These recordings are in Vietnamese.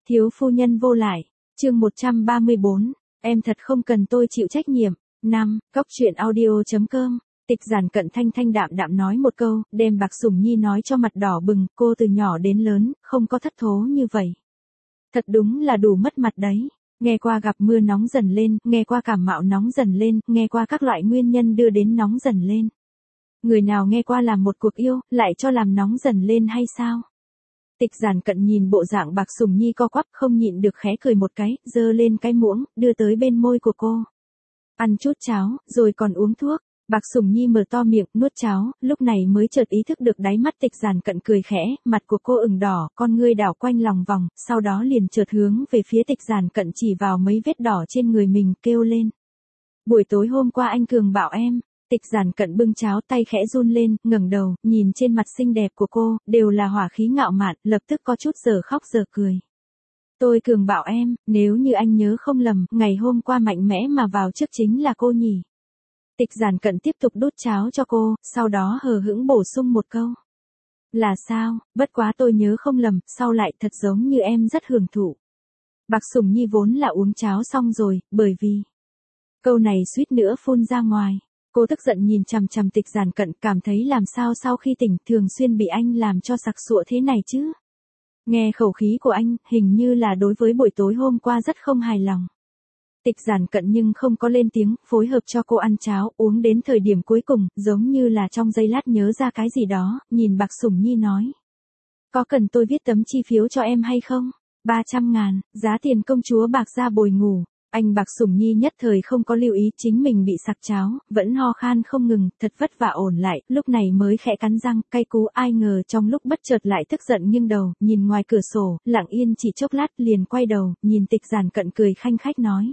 Thiếu phu nhân vô lại, chương 134, em thật không cần tôi chịu trách nhiệm. 5. Cóc truyện audio.com. Tịch Giản Cận thanh thanh đạm đạm nói một câu, đem Bạc Sủng Nhi nói cho mặt đỏ bừng, cô từ nhỏ đến lớn, không có thất thố như vậy. Thật đúng là đủ mất mặt đấy. Nghe qua gặp mưa nóng dần lên, nghe qua cảm mạo nóng dần lên, nghe qua các loại nguyên nhân đưa đến nóng dần lên. Người nào nghe qua làm một cuộc yêu, lại cho làm nóng dần lên hay sao? Tịch Giản Cận nhìn bộ dạng Bạc Sủng Nhi co quắp không nhịn được khẽ cười một cái, giơ lên cái muỗng, đưa tới bên môi của cô. Ăn chút cháo, rồi còn uống thuốc. Bạc Sủng Nhi mở to miệng, nuốt cháo, lúc này mới chợt ý thức được đáy mắt Tịch Giản Cận cười khẽ, mặt của cô ửng đỏ, con ngươi đảo quanh lòng vòng, sau đó liền chợt hướng về phía Tịch Giản Cận chỉ vào mấy vết đỏ trên người mình, kêu lên. Buổi tối hôm qua anh Cường bảo em. Tịch Giản Cận bưng cháo, tay khẽ run lên, ngẩng đầu, nhìn trên mặt xinh đẹp của cô, đều là hỏa khí ngạo mạn, lập tức có chút giờ khóc giờ cười. Tôi Cường bảo em, nếu như anh nhớ không lầm, ngày hôm qua mạnh mẽ mà vào trước chính là cô nhỉ. Tịch Giản Cận tiếp tục đút cháo cho cô, sau đó hờ hững bổ sung một câu. Là sao, bất quá tôi nhớ không lầm, sau lại thật giống như em rất hưởng thụ. Bạc Sủng Nhi vốn là uống cháo xong rồi, bởi vì câu này suýt nữa phun ra ngoài. Cô tức giận nhìn chằm chằm Tịch Giản Cận, cảm thấy làm sao sau khi tỉnh thường xuyên bị anh làm cho sặc sụa thế này chứ. Nghe khẩu khí của anh, hình như là đối với buổi tối hôm qua rất không hài lòng. Tịch Giản Cận nhưng không có lên tiếng, phối hợp cho cô ăn cháo, uống đến thời điểm cuối cùng, giống như là trong giây lát nhớ ra cái gì đó, nhìn Bạc Sủng Nhi nói. Có cần tôi viết tấm chi phiếu cho em hay không? 300.000, giá tiền công chúa Bạc gia bồi ngủ. Anh Bạc Sủng Nhi nhất thời không có lưu ý chính mình bị sặc cháo, vẫn ho khan không ngừng, thật vất vả ổn lại, lúc này mới khẽ cắn răng, cay cú, ai ngờ trong lúc bất chợt lại tức giận nghiêng đầu, nhìn ngoài cửa sổ, lặng yên chỉ chốc lát liền quay đầu, nhìn Tịch Giản Cận cười khanh khách nói.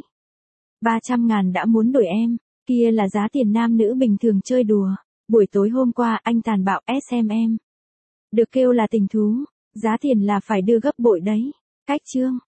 300.000 đã muốn đuổi em, kia là giá tiền nam nữ bình thường chơi đùa, buổi tối hôm qua anh tàn bạo SM em. Được kêu là tình thú, giá tiền là phải đưa gấp bội đấy, cách chương.